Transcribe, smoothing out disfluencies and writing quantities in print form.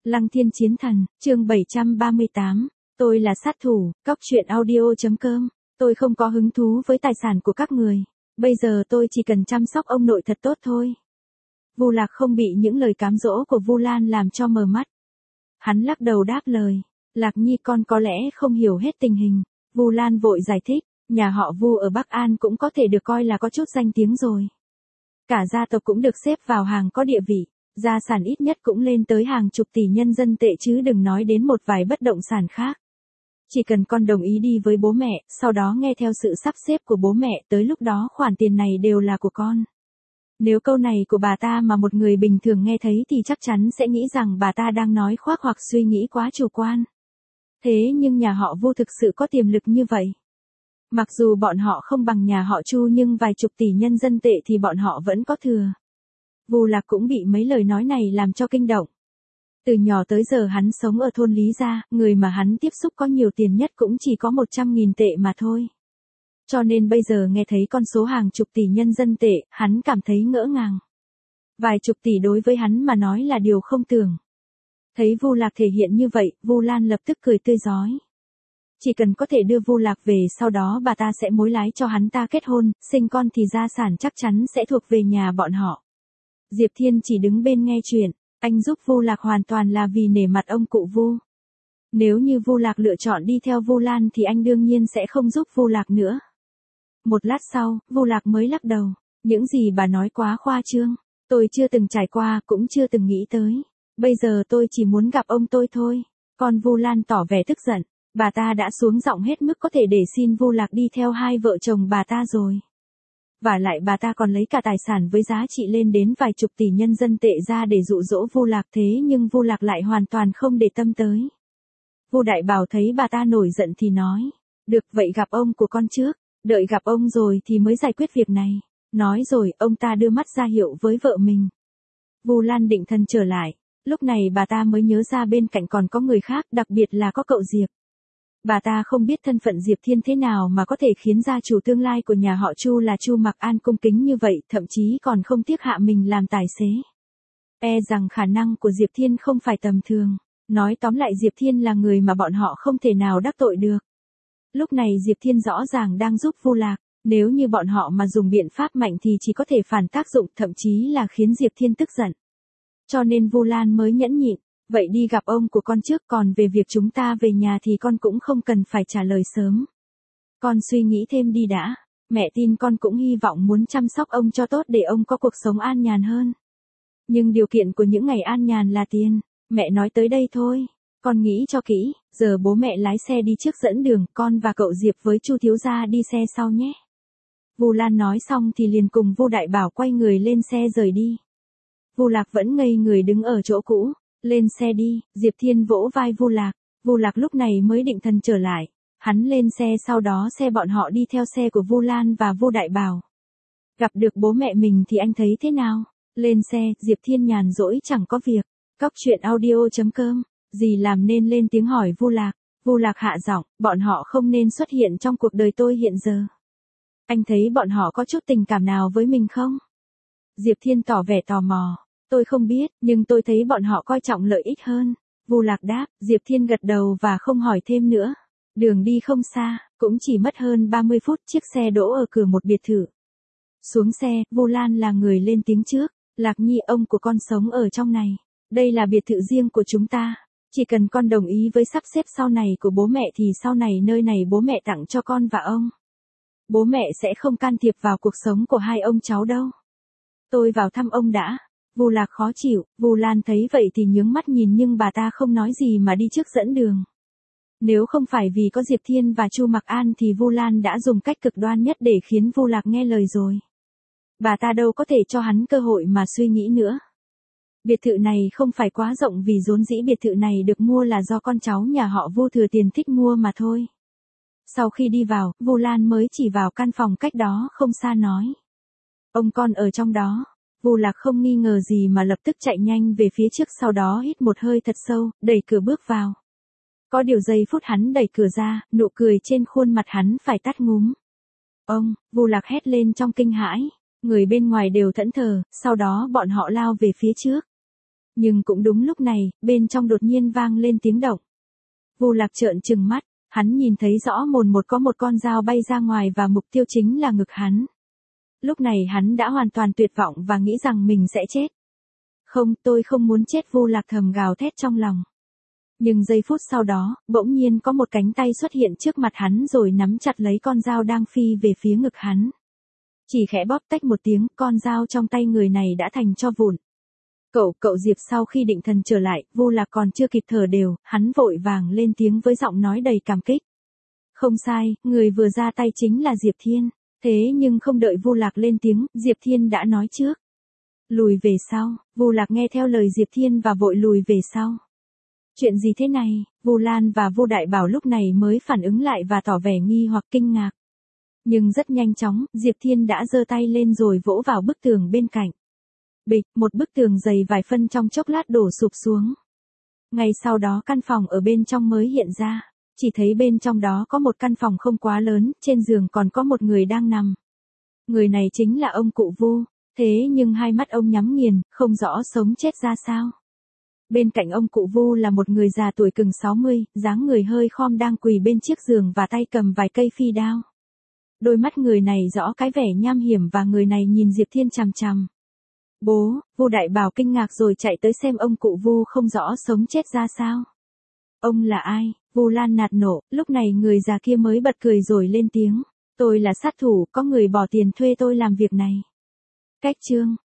Lăng Thiên Chiến Thần, chương 738, tôi là sát thủ, cóc truyện audio.com, tôi không có hứng thú với tài sản của các người, bây giờ tôi chỉ cần chăm sóc ông nội thật tốt thôi. Vu Lạc không bị những lời cám dỗ của Vu Lan làm cho mờ mắt. Hắn lắc đầu đáp lời, Lạc Nhi con có lẽ không hiểu hết tình hình. Vu Lan vội giải thích, nhà họ Vu ở Bắc An cũng có thể được coi là có chút danh tiếng rồi. Cả gia tộc cũng được xếp vào hàng có địa vị. Gia sản ít nhất cũng lên tới hàng chục tỷ nhân dân tệ chứ đừng nói đến một vài bất động sản khác. Chỉ cần con đồng ý đi với bố mẹ, sau đó nghe theo sự sắp xếp của bố mẹ, tới lúc đó khoản tiền này đều là của con. Nếu câu này của bà ta mà một người bình thường nghe thấy thì chắc chắn sẽ nghĩ rằng bà ta đang nói khoác hoặc suy nghĩ quá chủ quan. Thế nhưng nhà họ Vu thực sự có tiềm lực như vậy. Mặc dù bọn họ không bằng nhà họ Chu nhưng vài chục tỷ nhân dân tệ thì bọn họ vẫn có thừa. Vu Lạc cũng bị mấy lời nói này làm cho kinh động. Từ nhỏ tới giờ hắn sống ở thôn Lý Gia, người mà hắn tiếp xúc có nhiều tiền nhất cũng chỉ có 100.000 tệ mà thôi. Cho nên bây giờ nghe thấy con số hàng chục tỷ nhân dân tệ, hắn cảm thấy ngỡ ngàng. Vài chục tỷ đối với hắn mà nói là điều không tưởng. Thấy Vu Lạc thể hiện như vậy, Vu Lan lập tức cười tươi rói. Chỉ cần có thể đưa Vu Lạc về, sau đó bà ta sẽ mối lái cho hắn ta kết hôn, sinh con thì gia sản chắc chắn sẽ thuộc về nhà bọn họ. Diệp Thiên chỉ đứng bên nghe chuyện, anh giúp Vu Lạc hoàn toàn là vì nể mặt ông cụ Vu. Nếu như Vu Lạc lựa chọn đi theo Vu Lan thì anh đương nhiên sẽ không giúp Vu Lạc nữa. Một lát sau, Vu Lạc mới lắc đầu, những gì bà nói quá khoa trương, tôi chưa từng trải qua, cũng chưa từng nghĩ tới. Bây giờ tôi chỉ muốn gặp ông tôi thôi. Còn Vu Lan tỏ vẻ tức giận, bà ta đã xuống giọng hết mức có thể để xin Vu Lạc đi theo hai vợ chồng bà ta rồi. Và lại bà ta còn lấy cả tài sản với giá trị lên đến vài chục tỷ nhân dân tệ ra để dụ dỗ Vu Lạc, thế nhưng Vu Lạc lại hoàn toàn không để tâm tới. Vu Đại Bảo thấy bà ta nổi giận thì nói, được vậy gặp ông của con trước, đợi gặp ông rồi thì mới giải quyết việc này. Nói rồi ông ta đưa mắt ra hiệu với vợ mình. Vu Lan định thần trở lại, lúc này bà ta mới nhớ ra bên cạnh còn có người khác, đặc biệt là có cậu Diệp. Bà ta không biết thân phận Diệp Thiên thế nào mà có thể khiến gia chủ tương lai của nhà họ Chu là Chu Mặc An cung kính như vậy, thậm chí còn không tiếc hạ mình làm tài xế. E rằng khả năng của Diệp Thiên không phải tầm thường. Nói tóm lại Diệp Thiên là người mà bọn họ không thể nào đắc tội được. Lúc này Diệp Thiên rõ ràng đang giúp Vu Lạc, nếu như bọn họ mà dùng biện pháp mạnh thì chỉ có thể phản tác dụng, thậm chí là khiến Diệp Thiên tức giận. Cho nên Vu Lan mới nhẫn nhịn. Vậy đi gặp ông của con trước, còn về việc chúng ta về nhà thì con cũng không cần phải trả lời sớm. Con suy nghĩ thêm đi đã, mẹ tin con cũng hy vọng muốn chăm sóc ông cho tốt để ông có cuộc sống an nhàn hơn. Nhưng điều kiện của những ngày an nhàn là tiền, mẹ nói tới đây thôi, con nghĩ cho kỹ, giờ bố mẹ lái xe đi trước dẫn đường, con và cậu Diệp với Chu thiếu gia đi xe sau nhé. Vu Lan nói xong thì liền cùng Vu Đại Bảo quay người lên xe rời đi. Vu Lạc vẫn ngây người đứng ở chỗ cũ. Lên xe đi, Diệp Thiên vỗ vai Vu Lạc. Vu Lạc lúc này mới định thần trở lại. Hắn lên xe, sau đó xe bọn họ đi theo xe của Vu Lan và Vu Đại Bảo. Gặp được bố mẹ mình thì anh thấy thế nào? Lên xe, Diệp Thiên nhàn rỗi chẳng có việc. Cóc truyện audio.com, gì làm nên lên tiếng hỏi Vu Lạc. Vu Lạc hạ giọng, bọn họ không nên xuất hiện trong cuộc đời tôi hiện giờ. Anh thấy bọn họ có chút tình cảm nào với mình không? Diệp Thiên tỏ vẻ tò mò. Tôi không biết, nhưng tôi thấy bọn họ coi trọng lợi ích hơn. Vu Lạc đáp, Diệp Thiên gật đầu và không hỏi thêm nữa. Đường đi không xa, cũng chỉ mất hơn 30 phút, chiếc xe đỗ ở cửa một biệt thự. Xuống xe, Vu Lan là người lên tiếng trước. Lạc Nhi, ông của con sống ở trong này. Đây là biệt thự riêng của chúng ta. Chỉ cần con đồng ý với sắp xếp sau này của bố mẹ thì sau này nơi này bố mẹ tặng cho con và ông. Bố mẹ sẽ không can thiệp vào cuộc sống của hai ông cháu đâu. Tôi vào thăm ông đã. Vu Lạc khó chịu, Vu Lan thấy vậy thì nhướng mắt nhìn nhưng bà ta không nói gì mà đi trước dẫn đường. Nếu không phải vì có Diệp Thiên và Chu Mặc An thì Vu Lan đã dùng cách cực đoan nhất để khiến Vu Lạc nghe lời rồi. Bà ta đâu có thể cho hắn cơ hội mà suy nghĩ nữa. Biệt thự này không phải quá rộng vì vốn dĩ biệt thự này được mua là do con cháu nhà họ Vu thừa tiền thích mua mà thôi. Sau khi đi vào, Vu Lan mới chỉ vào căn phòng cách đó không xa nói. Ông con ở trong đó. Vu Lạc không nghi ngờ gì mà lập tức chạy nhanh về phía trước, sau đó hít một hơi thật sâu, đẩy cửa bước vào. Có điều giây phút hắn đẩy cửa ra, nụ cười trên khuôn mặt hắn phải tắt ngúm. Ông, Vu Lạc hét lên trong kinh hãi, người bên ngoài đều thẫn thờ, sau đó bọn họ lao về phía trước. Nhưng cũng đúng lúc này, bên trong đột nhiên vang lên tiếng động. Vu Lạc trợn trừng mắt, hắn nhìn thấy rõ mồn một có một con dao bay ra ngoài và mục tiêu chính là ngực hắn. Lúc này hắn đã hoàn toàn tuyệt vọng và nghĩ rằng mình sẽ chết. Không, tôi không muốn chết, Vu Lạc thầm gào thét trong lòng. Nhưng giây phút sau đó, bỗng nhiên có một cánh tay xuất hiện trước mặt hắn rồi nắm chặt lấy con dao đang phi về phía ngực hắn. Chỉ khẽ bóp tách một tiếng, con dao trong tay người này đã thành tro vụn. Cậu Diệp, sau khi định thần trở lại, Vu Lạc còn chưa kịp thở đều, hắn vội vàng lên tiếng với giọng nói đầy cảm kích. Không sai, người vừa ra tay chính là Diệp Thiên. Thế nhưng không đợi Vu Lạc lên tiếng, Diệp Thiên đã nói trước. Lùi về sau, Vu Lạc nghe theo lời Diệp Thiên và vội lùi về sau. Chuyện gì thế này? Vu Lan và Vu Đại Bảo lúc này mới phản ứng lại và tỏ vẻ nghi hoặc kinh ngạc. Nhưng rất nhanh chóng, Diệp Thiên đã giơ tay lên rồi vỗ vào bức tường bên cạnh. Bịch, một bức tường dày vài phân trong chốc lát đổ sụp xuống. Ngay sau đó căn phòng ở bên trong mới hiện ra. Chỉ thấy bên trong đó có một căn phòng không quá lớn, trên giường còn có một người đang nằm. Người này chính là ông cụ Vu, thế nhưng hai mắt ông nhắm nghiền, không rõ sống chết ra sao. Bên cạnh ông cụ Vu là một người già tuổi chừng 60, dáng người hơi khom đang quỳ bên chiếc giường và tay cầm vài cây phi đao. Đôi mắt người này rõ cái vẻ nham hiểm và người này nhìn Diệp Thiên chằm chằm. Bố, Vu Đại Bảo kinh ngạc rồi chạy tới xem ông cụ Vu không rõ sống chết ra sao. Ông là ai? Vu Lan nạt nộ, lúc này người già kia mới bật cười rồi lên tiếng. Tôi là sát thủ, có người bỏ tiền thuê tôi làm việc này. Cách chương